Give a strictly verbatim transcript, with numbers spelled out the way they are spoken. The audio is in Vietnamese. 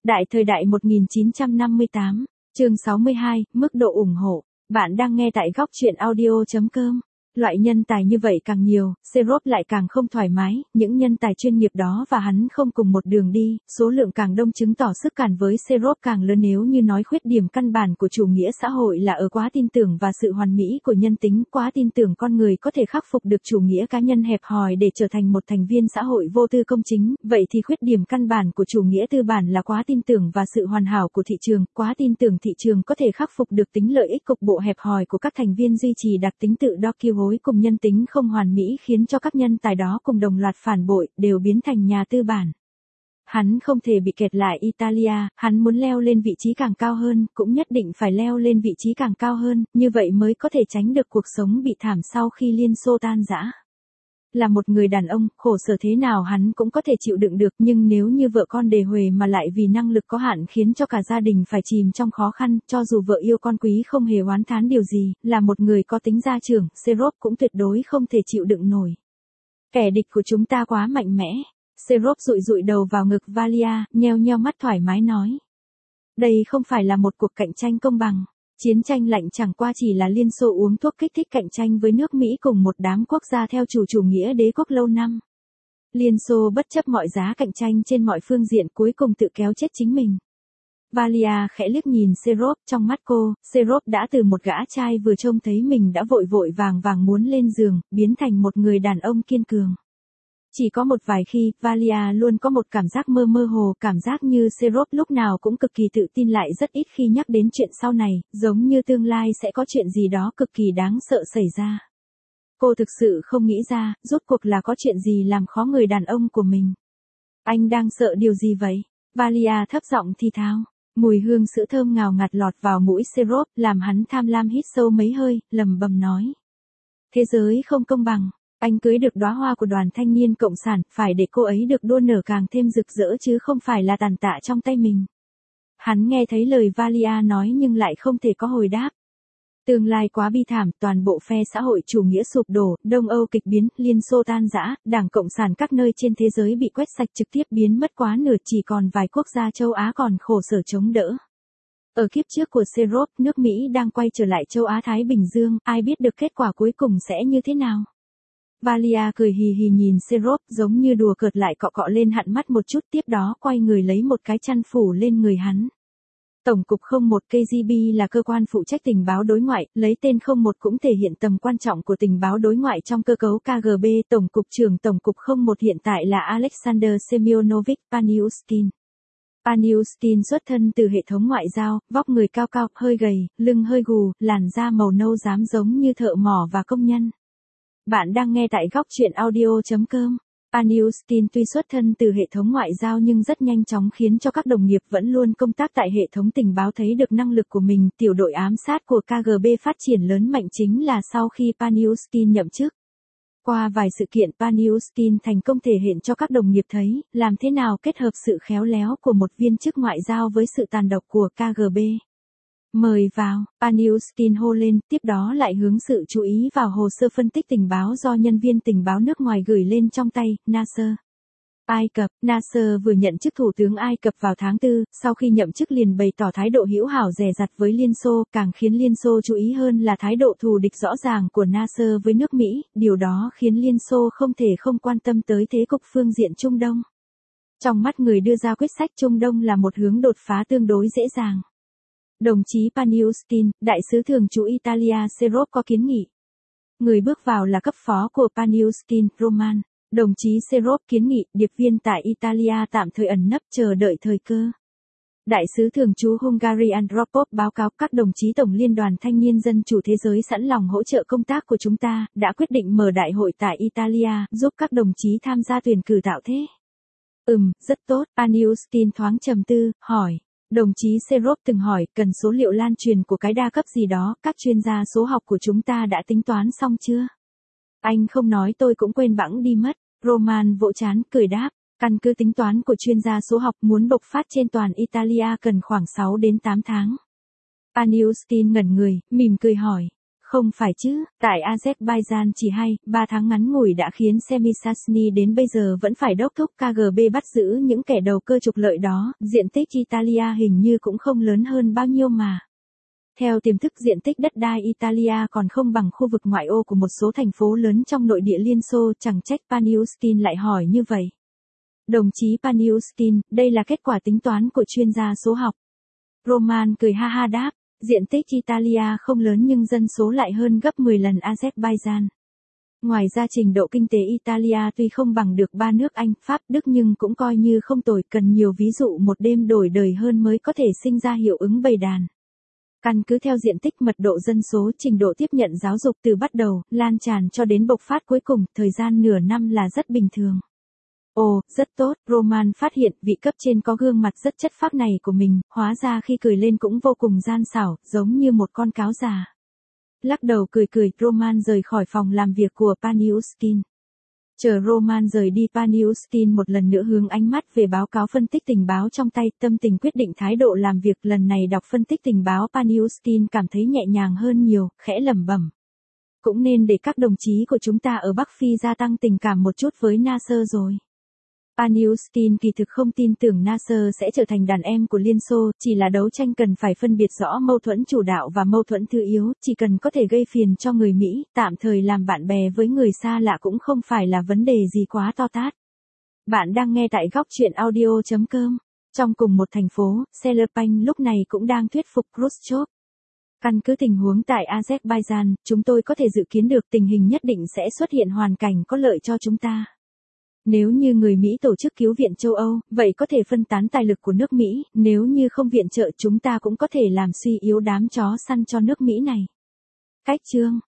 Đại thời đại một nghìn chín trăm năm mươi tám, chương sáu mươi hai, mức độ ủng hộ. Bạn đang nghe tại góc truyện audio chấm com. Loại nhân tài như vậy càng nhiều, Xerop lại càng không thoải mái, những nhân tài chuyên nghiệp đó và hắn không cùng một đường đi, số lượng càng đông chứng tỏ sức cản với Xerop càng lớn. Nếu như nói khuyết điểm căn bản của chủ nghĩa xã hội là ở quá tin tưởng và sự hoàn mỹ của nhân tính, quá tin tưởng con người có thể khắc phục được chủ nghĩa cá nhân hẹp hòi để trở thành một thành viên xã hội vô tư công chính, vậy thì khuyết điểm căn bản của chủ nghĩa tư bản là quá tin tưởng và sự hoàn hảo của thị trường, quá tin tưởng thị trường có thể khắc phục được tính lợi ích cục bộ hẹp hòi của các thành viên, duy trì đặc tính tự do kiêu hối cùng nhân tính không hoàn mỹ khiến cho các nhân tài đó cùng đồng loạt phản bội, đều biến thành nhà tư bản. Hắn không thể bị kẹt lại Italia, hắn muốn leo lên vị trí càng cao hơn, cũng nhất định phải leo lên vị trí càng cao hơn, như vậy mới có thể tránh được cuộc sống bị thảm sau khi Liên Xô tan rã. Là một người đàn ông, khổ sở thế nào hắn cũng có thể chịu đựng được, nhưng nếu như vợ con đề huề mà lại vì năng lực có hạn khiến cho cả gia đình phải chìm trong khó khăn, cho dù vợ yêu con quý không hề oán thán điều gì, là một người có tính gia trưởng, Xerop cũng tuyệt đối không thể chịu đựng nổi. Kẻ địch của chúng ta quá mạnh mẽ. Xerop dụi dụi đầu vào ngực Valia, nheo nheo mắt thoải mái nói. Đây không phải là một cuộc cạnh tranh công bằng. Chiến tranh lạnh chẳng qua chỉ là Liên Xô uống thuốc kích thích cạnh tranh với nước Mỹ cùng một đám quốc gia theo chủ chủ nghĩa đế quốc lâu năm. Liên Xô bất chấp mọi giá cạnh tranh trên mọi phương diện cuối cùng tự kéo chết chính mình. Valia khẽ liếc nhìn Xerop, trong mắt cô, Xerop đã từ một gã trai vừa trông thấy mình đã vội vội vàng vàng muốn lên giường, biến thành một người đàn ông kiên cường. Chỉ có một vài khi, Valia luôn có một cảm giác mơ mơ hồ, cảm giác như Xerop lúc nào cũng cực kỳ tự tin lại rất ít khi nhắc đến chuyện sau này, giống như tương lai sẽ có chuyện gì đó cực kỳ đáng sợ xảy ra. Cô thực sự không nghĩ ra, rốt cuộc là có chuyện gì làm khó người đàn ông của mình. Anh đang sợ điều gì vậy? Valia thấp giọng thì thào. Mùi hương sữa thơm ngào ngạt lọt vào mũi Xerop, làm hắn tham lam hít sâu mấy hơi, lẩm bẩm nói. Thế giới không công bằng. Anh cưới được đóa hoa của đoàn thanh niên cộng sản, phải để cô ấy được đua nở càng thêm rực rỡ chứ không phải là tàn tạ trong tay mình. Hắn nghe thấy lời Valia nói nhưng lại không thể có hồi đáp. Tương lai quá bi thảm, toàn bộ phe xã hội chủ nghĩa sụp đổ, Đông Âu kịch biến, Liên Xô tan rã, Đảng Cộng sản các nơi trên thế giới bị quét sạch trực tiếp biến mất quá nửa, chỉ còn vài quốc gia châu Á còn khổ sở chống đỡ. Ở kiếp trước của Xerop, nước Mỹ đang quay trở lại châu Á Thái Bình Dương, ai biết được kết quả cuối cùng sẽ như thế nào. Valia cười hì hì nhìn Xerop, giống như đùa cợt lại cọ cọ lên hạn mắt một chút, tiếp đó quay người lấy một cái chăn phủ lên người hắn. Tổng cục không một K G B là cơ quan phụ trách tình báo đối ngoại, lấy tên không một cũng thể hiện tầm quan trọng của tình báo đối ngoại trong cơ cấu K G B. Tổng cục trưởng Tổng cục không một hiện tại là Alexander Semyonovich Paniushkin. Paniushkin xuất thân từ hệ thống ngoại giao, vóc người cao cao, hơi gầy, lưng hơi gù, làn da màu nâu rám giống như thợ mỏ và công nhân. Bạn đang nghe tại góc truyện audio chấm com. Paniushkin tuy xuất thân từ hệ thống ngoại giao nhưng rất nhanh chóng khiến cho các đồng nghiệp vẫn luôn công tác tại hệ thống tình báo thấy được năng lực của mình. Tiểu đội ám sát của K G B phát triển lớn mạnh chính là sau khi Paniushkin nhậm chức. Qua vài sự kiện, Paniushkin thành công thể hiện cho các đồng nghiệp thấy, làm thế nào kết hợp sự khéo léo của một viên chức ngoại giao với sự tàn độc của K G B. Mời vào, Paniushkin hô lên, tiếp đó lại hướng sự chú ý vào hồ sơ phân tích tình báo do nhân viên tình báo nước ngoài gửi lên trong tay, Nasser. Ai Cập, Nasser vừa nhận chức thủ tướng Ai Cập vào tháng tư, sau khi nhậm chức liền bày tỏ thái độ hữu hảo dè dặt với Liên Xô, càng khiến Liên Xô chú ý hơn là thái độ thù địch rõ ràng của Nasser với nước Mỹ, điều đó khiến Liên Xô không thể không quan tâm tới thế cục phương diện Trung Đông. Trong mắt người đưa ra quyết sách, Trung Đông là một hướng đột phá tương đối dễ dàng. Đồng chí Paniushkin, đại sứ thường trú Italia Xerop có kiến nghị. Người bước vào là cấp phó của Paniushkin, Roman. Đồng chí Xerop kiến nghị, điệp viên tại Italia tạm thời ẩn nấp chờ đợi thời cơ. Đại sứ thường trú Hungary Andropov báo cáo các đồng chí Tổng Liên đoàn Thanh niên Dân chủ Thế giới sẵn lòng hỗ trợ công tác của chúng ta, đã quyết định mở đại hội tại Italia, giúp các đồng chí tham gia tuyển cử tạo thế. Ừm, rất tốt, Paniushkin thoáng trầm tư, hỏi. Đồng chí Xerop từng hỏi, cần số liệu lan truyền của cái đa cấp gì đó, các chuyên gia số học của chúng ta đã tính toán xong chưa? Anh không nói tôi cũng quên bẵng đi mất. Roman vỗ trán, cười đáp, căn cứ tính toán của chuyên gia số học muốn bộc phát trên toàn Italia cần khoảng sáu đến tám tháng. Paniushkin ngẩn người, mỉm cười hỏi, Không phải chứ, tại Azerbaijan chỉ hay, ba tháng ngắn ngủi đã khiến Semishasny đến bây giờ vẫn phải đốc thúc ca giê bê bắt giữ những kẻ đầu cơ trục lợi đó, diện tích Italia hình như cũng không lớn hơn bao nhiêu mà. Theo tiềm thức diện tích đất đai Italia còn không bằng khu vực ngoại ô của một số thành phố lớn trong nội địa Liên Xô, chẳng trách Paniushkin lại hỏi như vậy. Đồng chí Paniushkin, đây là kết quả tính toán của chuyên gia số học. Roman cười ha ha đáp, diện tích Italia không lớn nhưng dân số lại hơn gấp mười lần Azerbaijan. Ngoài ra trình độ kinh tế Italia tuy không bằng được ba nước Anh, Pháp, Đức nhưng cũng coi như không tồi, cần nhiều ví dụ một đêm đổi đời hơn mới có thể sinh ra hiệu ứng bầy đàn. Căn cứ theo diện tích, mật độ dân số, trình độ tiếp nhận giáo dục từ bắt đầu, lan tràn cho đến bộc phát cuối cùng, thời gian nửa năm là rất bình thường. Ồ, rất tốt, Roman phát hiện vị cấp trên có gương mặt rất chất phác này của mình, hóa ra khi cười lên cũng vô cùng gian xảo, giống như một con cáo già. Lắc đầu cười cười, Roman rời khỏi phòng làm việc của Paniushkin. Chờ Roman rời đi, Paniushkin một lần nữa hướng ánh mắt về báo cáo phân tích tình báo trong tay, tâm tình quyết định thái độ làm việc. Lần này đọc phân tích tình báo, Paniushkin cảm thấy nhẹ nhàng hơn nhiều, khẽ lẩm bẩm. Cũng nên để các đồng chí của chúng ta ở Bắc Phi gia tăng tình cảm một chút với Nasser rồi. Paniushkin kỳ thực không tin tưởng Nasser sẽ trở thành đàn em của Liên Xô, chỉ là đấu tranh cần phải phân biệt rõ mâu thuẫn chủ đạo và mâu thuẫn thứ yếu, chỉ cần có thể gây phiền cho người Mỹ, tạm thời làm bạn bè với người xa lạ cũng không phải là vấn đề gì quá to tát. Bạn đang nghe tại góc truyện audio chấm com. Trong cùng một thành phố, Selerpan lúc này cũng đang thuyết phục Khrushchev. Căn cứ tình huống tại Azerbaijan, chúng tôi có thể dự kiến được tình hình nhất định sẽ xuất hiện hoàn cảnh có lợi cho chúng ta. Nếu như người Mỹ tổ chức cứu viện châu Âu, vậy có thể phân tán tài lực của nước Mỹ, nếu như không viện trợ chúng ta cũng có thể làm suy yếu đám chó săn cho nước Mỹ này. Cách chương